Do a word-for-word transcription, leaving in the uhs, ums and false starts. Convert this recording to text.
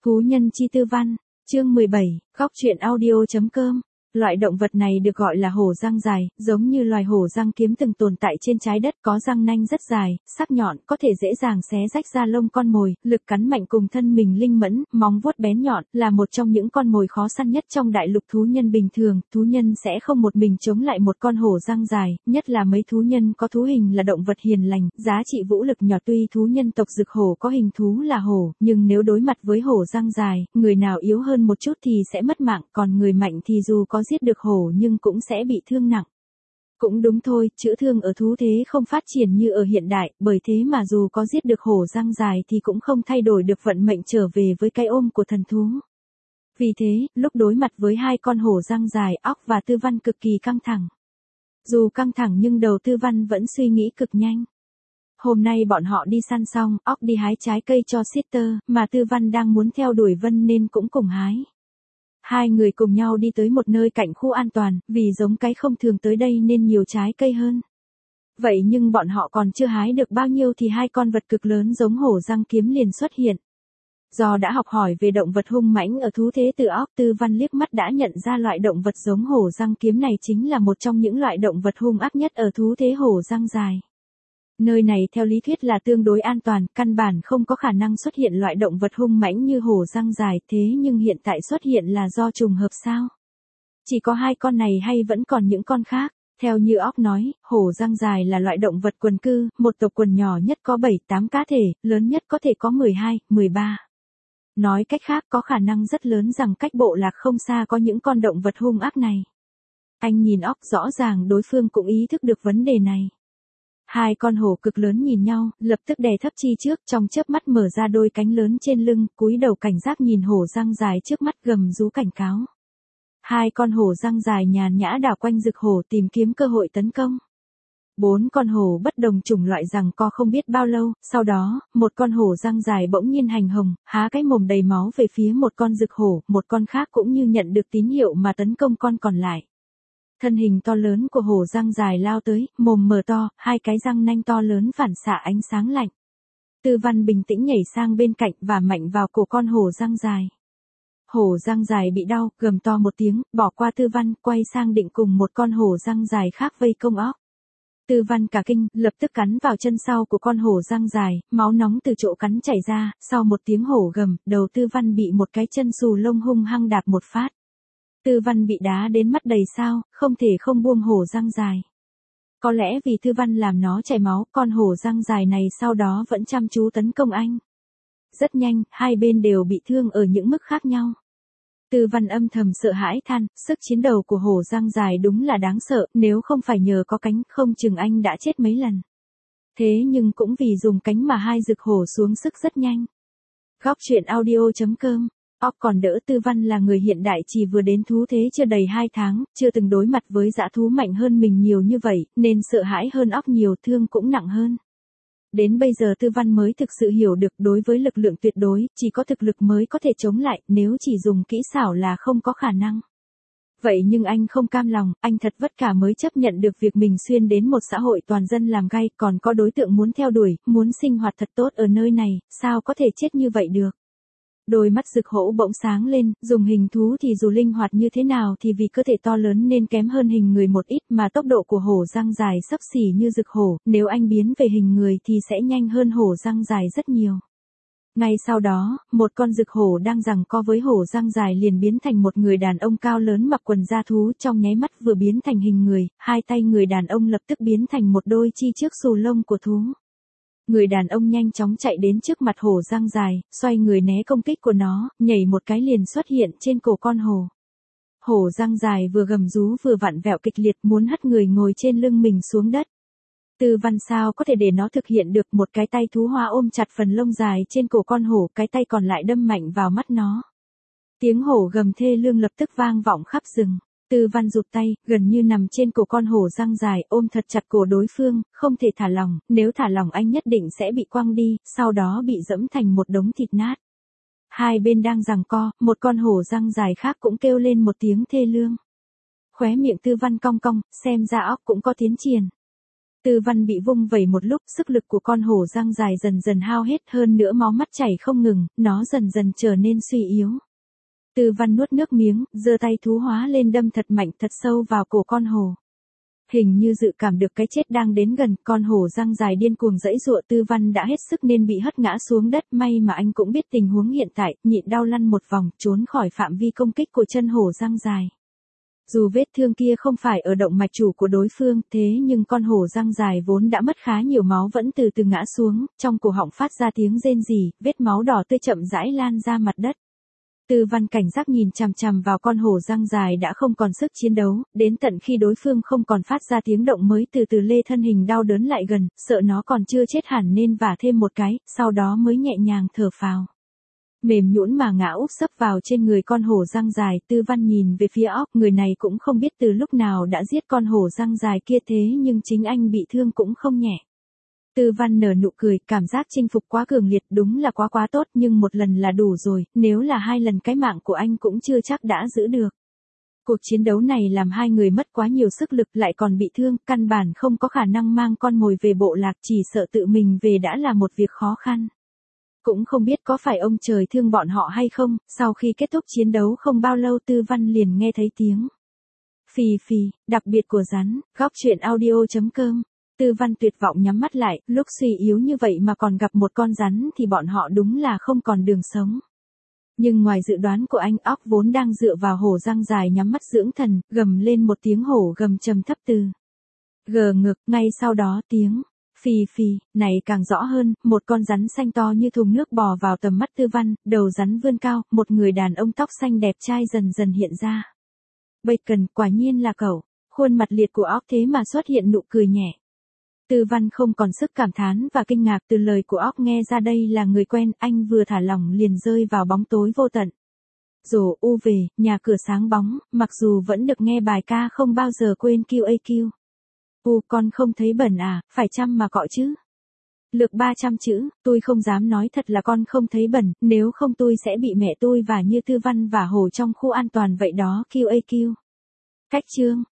Thú nhân chi tư văn, chương mười bảy, góc truyện audio.com. Loại động vật này được gọi là hổ răng dài, giống như loài hổ răng kiếm từng tồn tại trên trái đất, có răng nanh rất dài, sắc nhọn, có thể dễ dàng xé rách da lông con mồi, lực cắn mạnh cùng thân mình linh mẫn, móng vuốt bén nhọn, là một trong những con mồi khó săn nhất trong đại lục thú nhân bình thường. Thú nhân sẽ không một mình chống lại một con hổ răng dài, nhất là mấy thú nhân có thú hình là động vật hiền lành, giá trị vũ lực nhỏ. Tuy thú nhân tộc Dực hổ có hình thú là hổ, nhưng nếu đối mặt với hổ răng dài, người nào yếu hơn một chút thì sẽ mất mạng, còn người mạnh thì dù có giết được hổ nhưng cũng sẽ bị thương nặng. Cũng đúng thôi, chữa thương ở thú thế không phát triển như ở hiện đại, bởi thế mà dù có giết được hổ răng dài thì cũng không thay đổi được vận mệnh trở về với cái ôm của thần thú. Vì thế, lúc đối mặt với hai con hổ răng dài, Óc và Tư Văn cực kỳ căng thẳng. Dù căng thẳng nhưng đầu Tư Văn vẫn suy nghĩ cực nhanh. Hôm nay bọn họ đi săn xong, Óc đi hái trái cây cho Sister, mà Tư Văn đang muốn theo đuổi Vân nên cũng cùng hái. Hai người cùng nhau đi tới một nơi cạnh khu an toàn, vì giống cái không thường tới đây nên nhiều trái cây hơn. Vậy nhưng bọn họ còn chưa hái được bao nhiêu thì hai con vật cực lớn giống hổ răng kiếm liền xuất hiện. Do đã học hỏi về động vật hung mãnh ở thú thế từ Óc, Tư Văn liếc mắt đã nhận ra loại động vật giống hổ răng kiếm này chính là một trong những loại động vật hung ác nhất ở thú thế hổ răng dài. Nơi này theo lý thuyết là tương đối an toàn, căn bản không có khả năng xuất hiện loại động vật hung mãnh như hổ răng dài, thế nhưng hiện tại xuất hiện là do trùng hợp sao? Chỉ có hai con này hay vẫn còn những con khác? Theo như Óc nói, hổ răng dài là loại động vật quần cư, một tộc quần nhỏ nhất có bảy tám cá thể, lớn nhất có thể có mười hai, mười ba. Nói cách khác có khả năng rất lớn rằng cách bộ lạc không xa có những con động vật hung ác này. Anh nhìn Óc, rõ ràng đối phương cũng ý thức được vấn đề này. Hai con hổ cực lớn nhìn nhau, lập tức đè thấp chi trước, trong chớp mắt mở ra đôi cánh lớn trên lưng, cúi đầu cảnh giác nhìn hổ răng dài trước mắt, gầm rú cảnh cáo. Hai con hổ răng dài nhàn nhã đảo quanh Dực hổ tìm kiếm cơ hội tấn công. Bốn con hổ bất đồng chủng loại giằng co không biết bao lâu, sau đó, một con hổ răng dài bỗng nhiên hành hồng, há cái mồm đầy máu về phía một con Dực hổ, một con khác cũng như nhận được tín hiệu mà tấn công con còn lại. Thân hình to lớn của hổ răng dài lao tới, mồm mở to, hai cái răng nanh to lớn phản xạ ánh sáng lạnh. Tư Văn bình tĩnh nhảy sang bên cạnh và mạnh vào cổ con hổ răng dài. Hổ răng dài bị đau, gầm to một tiếng, bỏ qua Tư Văn, quay sang định cùng một con hổ răng dài khác vây công Óc. Tư Văn cả kinh, lập tức cắn vào chân sau của con hổ răng dài, máu nóng từ chỗ cắn chảy ra, sau một tiếng hổ gầm, đầu Tư Văn bị một cái chân xù lông hung hăng đạp một phát. Tư Văn bị đá đến mắt đầy sao, không thể không buông hổ răng dài. Có lẽ vì Tư Văn làm nó chảy máu, con hổ răng dài này sau đó vẫn chăm chú tấn công anh. Rất nhanh, hai bên đều bị thương ở những mức khác nhau. Tư Văn âm thầm sợ hãi than, sức chiến đấu của hổ răng dài đúng là đáng sợ, nếu không phải nhờ có cánh, không chừng anh đã chết mấy lần. Thế nhưng cũng vì dùng cánh mà hai Dực hổ xuống sức rất nhanh. Góc truyện audio.com. Óc còn đỡ, Tư Văn là người hiện đại chỉ vừa đến thú thế chưa đầy hai tháng, chưa từng đối mặt với dã thú mạnh hơn mình nhiều như vậy, nên sợ hãi hơn Óc nhiều, thương cũng nặng hơn. Đến bây giờ Tư Văn mới thực sự hiểu được đối với lực lượng tuyệt đối, chỉ có thực lực mới có thể chống lại, nếu chỉ dùng kỹ xảo là không có khả năng. Vậy nhưng anh không cam lòng, anh thật vất vả mới chấp nhận được việc mình xuyên đến một xã hội toàn dân làm gay, còn có đối tượng muốn theo đuổi, muốn sinh hoạt thật tốt ở nơi này, sao có thể chết như vậy được. Đôi mắt Dực hổ bỗng sáng lên, dùng hình thú thì dù linh hoạt như thế nào thì vì cơ thể to lớn nên kém hơn hình người một ít, mà tốc độ của hổ răng dài xấp xỉ như Dực hổ, nếu anh biến về hình người thì sẽ nhanh hơn hổ răng dài rất nhiều. Ngay sau đó, một con Dực hổ đang giằng co với hổ răng dài liền biến thành một người đàn ông cao lớn mặc quần da thú, trong nháy mắt vừa biến thành hình người, hai tay người đàn ông lập tức biến thành một đôi chi trước xù lông của thú. Người đàn ông nhanh chóng chạy đến trước mặt hổ răng dài, xoay người né công kích của nó, nhảy một cái liền xuất hiện trên cổ con hổ. Hổ răng dài vừa gầm rú vừa vặn vẹo kịch liệt muốn hất người ngồi trên lưng mình xuống đất. Tư Văn sao có thể để nó thực hiện được, một cái tay thú hoa ôm chặt phần lông dài trên cổ con hổ, cái tay còn lại đâm mạnh vào mắt nó. Tiếng hổ gầm thê lương lập tức vang vọng khắp rừng. Tư Văn rụt tay, gần như nằm trên cổ con hổ răng dài, ôm thật chặt cổ đối phương, không thể thả lỏng, nếu thả lỏng anh nhất định sẽ bị quăng đi, sau đó bị dẫm thành một đống thịt nát. Hai bên đang giằng co, một con hổ răng dài khác cũng kêu lên một tiếng thê lương. Khóe miệng Tư Văn cong cong, xem ra Óc cũng có tiến triển. Tư Văn bị vung vẩy một lúc, sức lực của con hổ răng dài dần dần hao hết, hơn nữa máu mắt chảy không ngừng, nó dần dần trở nên suy yếu. Tư Văn nuốt nước miếng, giơ tay thú hóa lên đâm thật mạnh thật sâu vào cổ con hổ. Hình như dự cảm được cái chết đang đến gần, con hổ răng dài điên cuồng giãy giụa. Tư Văn đã hết sức nên bị hất ngã xuống đất, may mà anh cũng biết tình huống hiện tại, nhịn đau lăn một vòng, trốn khỏi phạm vi công kích của chân hổ răng dài. Dù vết thương kia không phải ở động mạch chủ của đối phương, thế nhưng con hổ răng dài vốn đã mất khá nhiều máu vẫn từ từ ngã xuống, trong cổ họng phát ra tiếng rên rỉ, vết máu đỏ tươi chậm rãi lan ra mặt đất. Tư Văn cảnh giác nhìn chằm chằm vào con hổ răng dài đã không còn sức chiến đấu, đến tận khi đối phương không còn phát ra tiếng động mới từ từ lê thân hình đau đớn lại gần, sợ nó còn chưa chết hẳn nên vả thêm một cái, sau đó mới nhẹ nhàng thở phào. Mềm nhũn mà ngã úp sấp vào trên người con hổ răng dài. Tư Văn nhìn về phía óc, người này cũng không biết từ lúc nào đã giết con hổ răng dài kia, thế nhưng chính anh bị thương cũng không nhẹ. Tư Văn nở nụ cười, cảm giác chinh phục quá cường liệt, đúng là quá quá tốt, nhưng một lần là đủ rồi, nếu là hai lần cái mạng của anh cũng chưa chắc đã giữ được. Cuộc chiến đấu này làm hai người mất quá nhiều sức lực, lại còn bị thương, căn bản không có khả năng mang con mồi về bộ lạc, chỉ sợ tự mình về đã là một việc khó khăn. Cũng không biết có phải ông trời thương bọn họ hay không, sau khi kết thúc chiến đấu không bao lâu Tư Văn liền nghe thấy tiếng phì phì, đặc biệt của rắn. Góc truyện audio chấm com. Tư Văn tuyệt vọng nhắm mắt lại, lúc suy yếu như vậy mà còn gặp một con rắn thì bọn họ đúng là không còn đường sống. Nhưng ngoài dự đoán của anh, óc vốn đang dựa vào hổ răng dài nhắm mắt dưỡng thần, gầm lên một tiếng hổ gầm trầm thấp từ gờ ngực, ngay sau đó tiếng phì phì này càng rõ hơn, một con rắn xanh to như thùng nước bò vào tầm mắt Tư Văn, đầu rắn vươn cao, một người đàn ông tóc xanh đẹp trai dần dần hiện ra. Bacon, quả nhiên là cậu. Khuôn mặt liệt của óc thế mà xuất hiện nụ cười nhẹ. Tư Văn không còn sức cảm thán và kinh ngạc, từ lời của óc nghe ra đây là người quen, anh vừa thả lỏng liền rơi vào bóng tối vô tận. Rồ u về, nhà cửa sáng bóng, mặc dù vẫn được nghe bài ca không bao giờ quên quy a quy. U, con không thấy bẩn à, phải chăm mà cọ chứ. Lược ba trăm chữ, tôi không dám nói thật là con không thấy bẩn, nếu không tôi sẽ bị mẹ tôi và như Tư Văn và Hổ trong khu an toàn vậy đó, quy a quy. Cách chương.